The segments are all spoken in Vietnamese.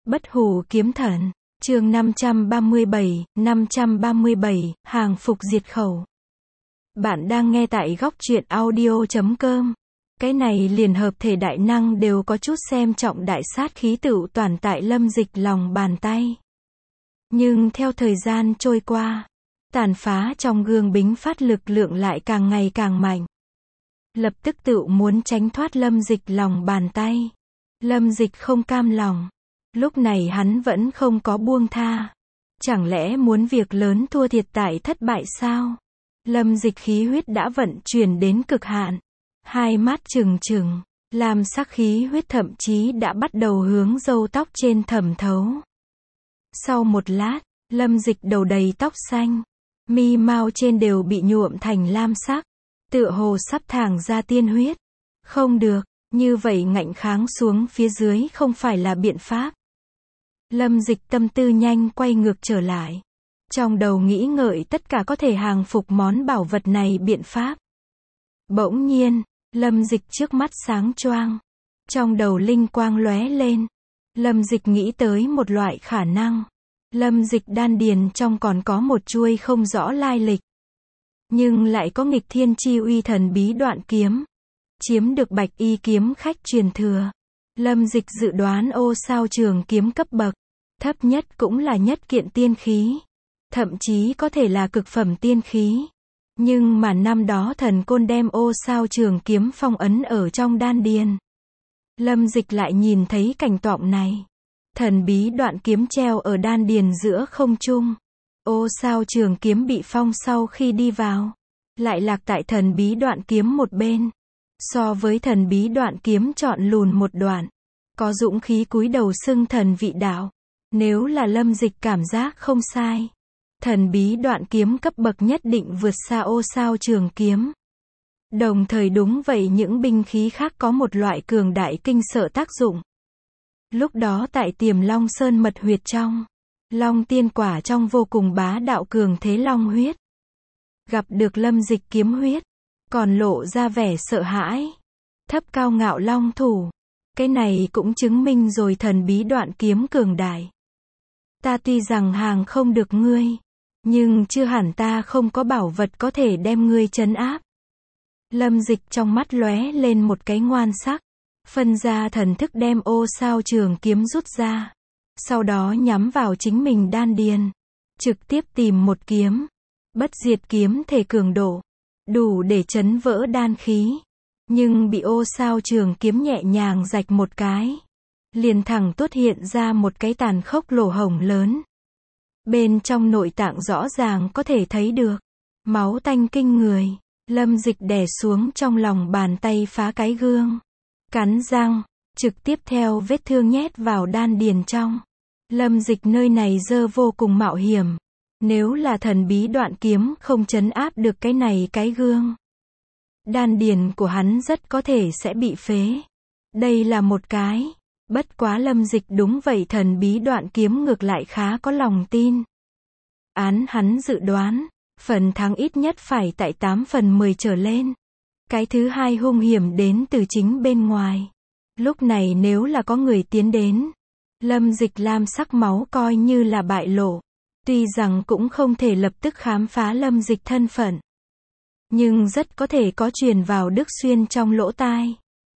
Bất hủ kiếm thần, chương 537, hàng phục diệt khẩu. Bạn đang nghe tại góc truyện audio.com. Cái này liền hợp thể đại năng đều có chút xem trọng đại sát khí tựu toàn tại Lâm Dịch lòng bàn tay. Nhưng theo thời gian trôi qua, tàn phá trong gương bính phát lực lượng lại càng ngày càng mạnh. Lập tức tựu muốn tránh thoát Lâm Dịch lòng bàn tay. Lâm Dịch không cam lòng. Lúc này hắn vẫn không có buông tha. Chẳng lẽ muốn việc lớn thua thiệt tại thất bại sao? Lâm Dịch khí huyết đã vận chuyển đến cực hạn. Hai mắt trừng trừng, lam sắc khí huyết thậm chí đã bắt đầu hướng râu tóc trên thẩm thấu. Sau một lát, Lâm Dịch đầu đầy tóc xanh, mi mao trên đều bị nhuộm thành lam sắc, tựa hồ sắp thảng ra tiên huyết. Không được, như vậy ngạnh kháng xuống phía dưới không phải là biện pháp. Lâm Dịch tâm tư nhanh quay ngược trở lại. Trong đầu nghĩ ngợi tất cả có thể hàng phục món bảo vật này biện pháp. Bỗng nhiên, Lâm Dịch trước mắt sáng choang. Trong đầu linh quang lóe lên. Lâm Dịch nghĩ tới một loại khả năng. Lâm Dịch đan điền trong còn có một chuôi không rõ lai lịch. Nhưng lại có nghịch thiên chi uy thần bí đoạn kiếm. Chiếm được bạch y kiếm khách truyền thừa. Lâm Dịch dự đoán ô sao trường kiếm cấp bậc. Thấp nhất cũng là nhất kiện tiên khí. Thậm chí có thể là cực phẩm tiên khí. Nhưng mà năm đó thần côn đem ô sao trường kiếm phong ấn ở trong đan điền. Lâm Dịch lại nhìn thấy cảnh tượng này. Thần bí đoạn kiếm treo ở đan điền giữa không trung. Ô sao trường kiếm bị phong sau khi đi vào. Lại lạc tại thần bí đoạn kiếm một bên. So với thần bí đoạn kiếm chọn lùn một đoạn. Có dũng khí cúi đầu xưng thần vị đạo. Nếu là Lâm Dịch cảm giác không sai. Thần bí đoạn kiếm cấp bậc nhất định vượt xa ô sao trường kiếm. Đồng thời đúng vậy những binh khí khác có một loại cường đại kinh sợ tác dụng. Lúc đó tại Tiềm Long Sơn mật huyệt trong, Long tiên quả trong vô cùng bá đạo cường thế long huyết. Gặp được Lâm Dịch kiếm huyết, còn lộ ra vẻ sợ hãi. Thấp cao ngạo long thủ. Cái này cũng chứng minh rồi thần bí đoạn kiếm cường đại. Ta tuy rằng hàng không được ngươi, nhưng chưa hẳn ta không có bảo vật có thể đem ngươi trấn áp. Lâm Dịch trong mắt lóe lên một cái ngoan sắc, phân ra thần thức đem ô sao trường kiếm rút ra, sau đó nhắm vào chính mình đan điền, trực tiếp tìm một kiếm, bất diệt kiếm thể cường độ, đủ để chấn vỡ đan khí, nhưng bị ô sao trường kiếm nhẹ nhàng rạch một cái, liền thẳng tuốt hiện ra một cái tàn khốc lỗ hổng lớn. Bên trong nội tạng rõ ràng có thể thấy được máu tanh kinh người. Lâm Dịch đè xuống trong lòng bàn tay phá cái gương, cắn răng, trực tiếp theo vết thương nhét vào đan điền trong. Lâm Dịch nơi này dơ vô cùng mạo hiểm. Nếu là thần bí đoạn kiếm không trấn áp được cái này cái gương, đan điền của hắn rất có thể sẽ bị phế. Đây là một cái. Bất quá Lâm Dịch đúng vậy thần bí đoạn kiếm ngược lại khá có lòng tin. Án hắn dự đoán, phần thắng ít nhất phải tại 8 phần 10 trở lên. Cái thứ hai hung hiểm đến từ chính bên ngoài. Lúc này nếu là có người tiến đến, Lâm Dịch lam sắc máu coi như là bại lộ. Tuy rằng cũng không thể lập tức khám phá Lâm Dịch thân phận, nhưng rất có thể có truyền vào Đức Xuyên trong lỗ tai.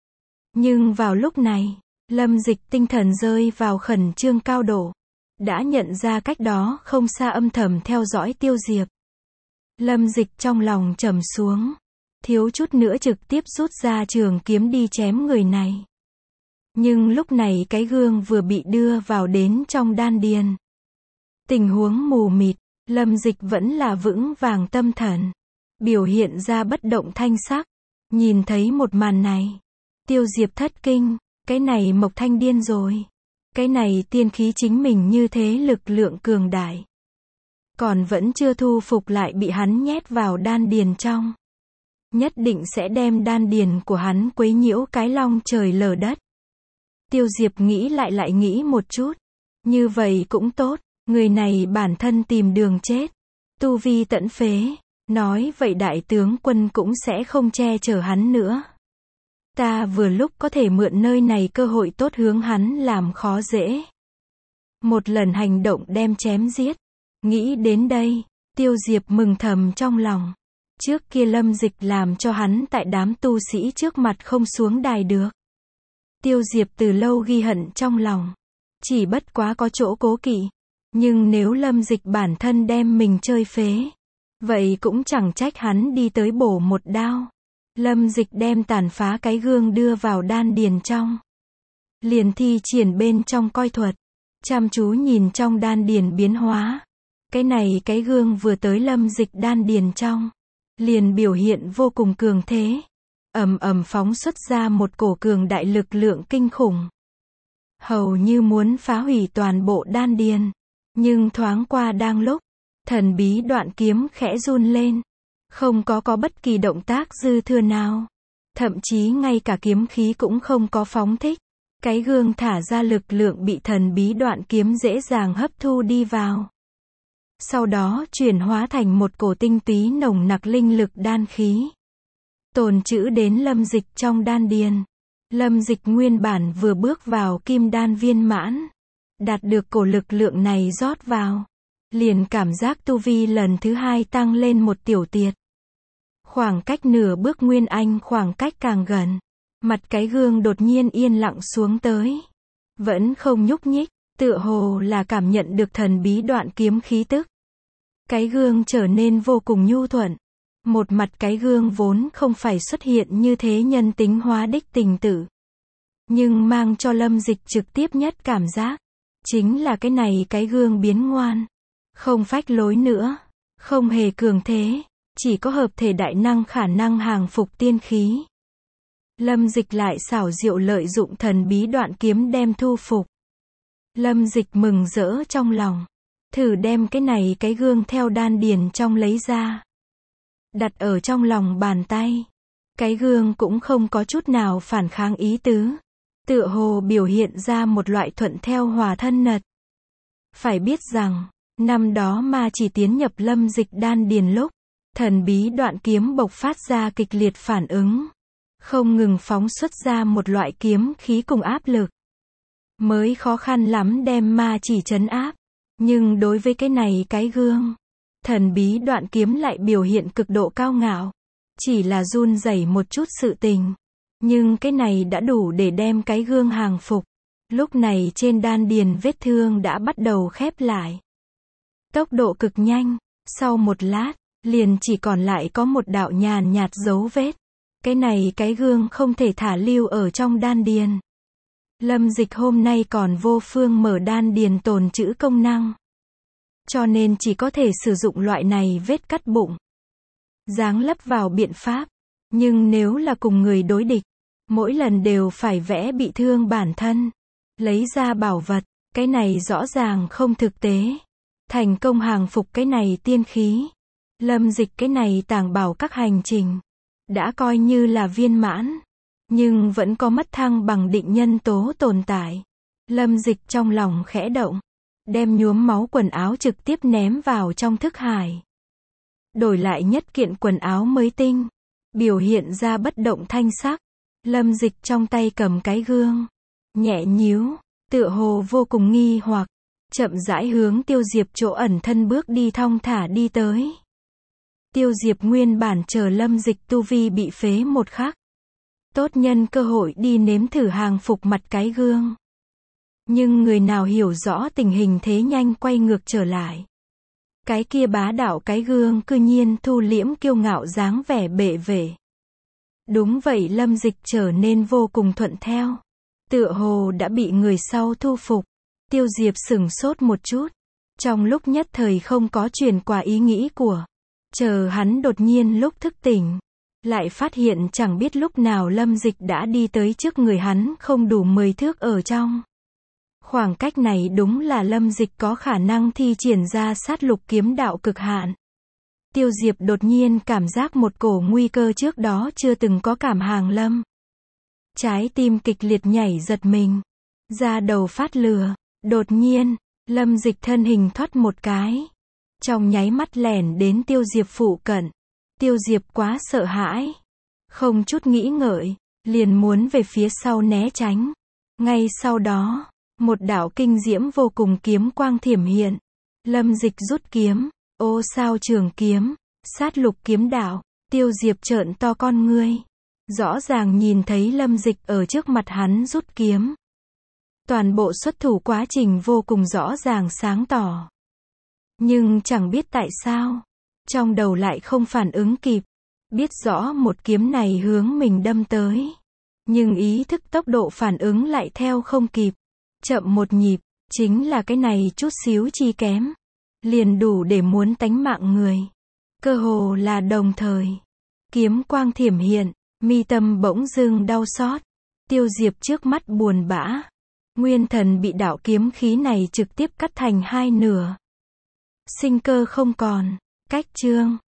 Nhưng vào lúc này, Lâm Dịch tinh thần rơi vào khẩn trương cao độ. Đã nhận ra cách đó không xa âm thầm theo dõi Tiêu Diệp. Lâm Dịch trong lòng trầm xuống. Thiếu chút nữa trực tiếp rút ra trường kiếm đi chém người này. Nhưng lúc này cái gương vừa bị đưa vào đến trong đan điền. Tình huống mù mịt, Lâm Dịch vẫn là vững vàng tâm thần. Biểu hiện ra bất động thanh sắc. Nhìn thấy một màn này, Tiêu Diệp thất kinh. Cái này Mộc Thanh điên rồi. Cái này tiên khí chính mình như thế lực lượng cường đại. Còn vẫn chưa thu phục lại bị hắn nhét vào đan điền trong. Nhất định sẽ đem đan điền của hắn quấy nhiễu cái long trời lở đất. Tiêu Diệp nghĩ lại nghĩ một chút. Như vậy cũng tốt, người này bản thân tìm đường chết. Tu vi tận phế. Nói vậy đại tướng quân cũng sẽ không che chở hắn nữa. Ta vừa lúc có thể mượn nơi này cơ hội tốt hướng hắn làm khó dễ. Một lần hành động đem chém giết. Nghĩ đến đây, Tiêu Diệp mừng thầm trong lòng. Trước kia Lâm Dịch làm cho hắn tại đám tu sĩ trước mặt không xuống đài được. Tiêu Diệp từ lâu ghi hận trong lòng. Chỉ bất quá có chỗ cố kỵ. Nhưng nếu Lâm Dịch bản thân đem mình chơi phế, vậy cũng chẳng trách hắn đi tới bổ một đao. Lâm Dịch đem tàn phá cái gương đưa vào đan điền trong. Liền thi triển bên trong coi thuật. Chăm chú nhìn trong đan điền biến hóa. Cái này cái gương vừa tới Lâm Dịch đan điền trong. Liền biểu hiện vô cùng cường thế. Ầm ầm phóng xuất ra một cổ cường đại lực lượng kinh khủng. Hầu như muốn phá hủy toàn bộ đan điền. Nhưng thoáng qua đang lúc, thần bí đoạn kiếm khẽ run lên. Không có bất kỳ động tác dư thừa nào. Thậm chí ngay cả kiếm khí cũng không có phóng thích. Cái gương thả ra lực lượng bị thần bí đoạn kiếm dễ dàng hấp thu đi vào. Sau đó chuyển hóa thành một cổ tinh túy nồng nặc linh lực đan khí. Tồn trữ đến Lâm Dịch trong đan điền. Lâm Dịch nguyên bản vừa bước vào kim đan viên mãn. Đạt được cổ lực lượng này rót vào. Liền cảm giác tu vi lần thứ hai tăng lên một tiểu tiệt. Khoảng cách nửa bước nguyên anh khoảng cách càng gần. Mặt cái gương đột nhiên yên lặng xuống tới. Vẫn không nhúc nhích, tựa hồ là cảm nhận được thần bí đoạn kiếm khí tức. Cái gương trở nên vô cùng nhu thuận. Một mặt cái gương vốn không phải xuất hiện như thế nhân tính hóa đích tình tử. Nhưng mang cho Lâm Dịch trực tiếp nhất cảm giác. Chính là cái này cái gương biến ngoan. Không phách lối nữa. Không hề cường thế. Chỉ có hợp thể đại năng khả năng hàng phục tiên khí. Lâm Dịch lại xảo diệu lợi dụng thần bí đoạn kiếm đem thu phục. Lâm Dịch mừng rỡ trong lòng. Thử đem cái này cái gương theo đan điền trong lấy ra. Đặt ở trong lòng bàn tay. Cái gương cũng không có chút nào phản kháng ý tứ. Tựa hồ biểu hiện ra một loại thuận theo hòa thân nật. Phải biết rằng, năm đó ma chỉ tiến nhập Lâm Dịch đan điền lúc, thần bí đoạn kiếm bộc phát ra kịch liệt phản ứng. Không ngừng phóng xuất ra một loại kiếm khí cùng áp lực. Mới khó khăn lắm đem ma chỉ trấn áp. Nhưng đối với cái này cái gương, thần bí đoạn kiếm lại biểu hiện cực độ cao ngạo. Chỉ là run rẩy một chút sự tình. Nhưng cái này đã đủ để đem cái gương hàng phục. Lúc này trên đan điền vết thương đã bắt đầu khép lại. Tốc độ cực nhanh. Sau một lát, liền chỉ còn lại có một đạo nhàn nhạt dấu vết. Cái này cái gương không thể thả lưu ở trong đan điền. Lâm Dịch hôm nay còn vô phương mở đan điền tồn trữ công năng. Cho nên chỉ có thể sử dụng loại này vết cắt bụng. Giáng lấp vào biện pháp. Nhưng nếu là cùng người đối địch, mỗi lần đều phải vẽ bị thương bản thân. Lấy ra bảo vật, cái này rõ ràng không thực tế. Thành công hàng phục cái này tiên khí. Lâm Dịch cái này tàng bảo các hành trình. Đã coi như là viên mãn. Nhưng vẫn có mất thăng bằng định nhân tố tồn tại. Lâm Dịch trong lòng khẽ động. Đem nhuốm máu quần áo trực tiếp ném vào trong thức hải. Đổi lại nhất kiện quần áo mới tinh. Biểu hiện ra bất động thanh sắc. Lâm Dịch trong tay cầm cái gương. Nhẹ nhíu, tựa hồ vô cùng nghi hoặc. Chậm rãi hướng Tiêu Diệp chỗ ẩn thân bước đi thong thả đi tới. Tiêu Diệp nguyên bản chờ Lâm Dịch tu vi bị phế một khắc. Tốt nhân cơ hội đi nếm thử hàng phục mặt cái gương. Nhưng người nào hiểu rõ tình hình thế nhanh quay ngược trở lại. Cái kia bá đạo cái gương cư nhiên thu liễm kiêu ngạo dáng vẻ bệ vệ. Đúng vậy, Lâm Dịch trở nên vô cùng thuận theo. Tựa hồ đã bị người sau thu phục. Tiêu Diệp sửng sốt một chút. Trong lúc nhất thời không có truyền qua ý nghĩ của. Chờ hắn đột nhiên lúc thức tỉnh. Lại phát hiện chẳng biết lúc nào Lâm Dịch đã đi tới trước người hắn không đủ 10 thước ở trong. Khoảng cách này đúng là Lâm Dịch có khả năng thi triển ra sát lục kiếm đạo cực hạn. Tiêu Diệp đột nhiên cảm giác một cổ nguy cơ trước đó chưa từng có cảm hàng lâm. Trái tim kịch liệt nhảy giật mình. Da đầu phát lửa. Đột nhiên, Lâm Dịch thân hình thoát một cái. Trong nháy mắt lẻn đến Tiêu Diệp phụ cận. Tiêu Diệp quá sợ hãi. Không chút nghĩ ngợi, liền muốn về phía sau né tránh. Ngay sau đó, Một đạo kinh diễm vô cùng kiếm quang thiểm hiện. Lâm Dịch rút kiếm. Ô sao trường kiếm. Sát lục kiếm đạo. Tiêu Diệp trợn to con ngươi. Rõ ràng nhìn thấy Lâm Dịch ở trước mặt hắn rút kiếm. Toàn bộ xuất thủ quá trình vô cùng rõ ràng sáng tỏ. Nhưng chẳng biết tại sao. Trong đầu lại không phản ứng kịp. Biết rõ một kiếm này hướng mình đâm tới. Nhưng ý thức tốc độ phản ứng lại theo không kịp. Chậm một nhịp. Chính là cái này chút xíu chi kém. Liền đủ để muốn tánh mạng người. Cơ hồ là đồng thời. Kiếm quang thiểm hiện. Mi tâm bỗng dưng đau xót. Tiêu Diệp trước mắt buồn bã. Nguyên thần bị đạo kiếm khí này trực tiếp cắt thành hai nửa. Sinh cơ không còn. Cách chương.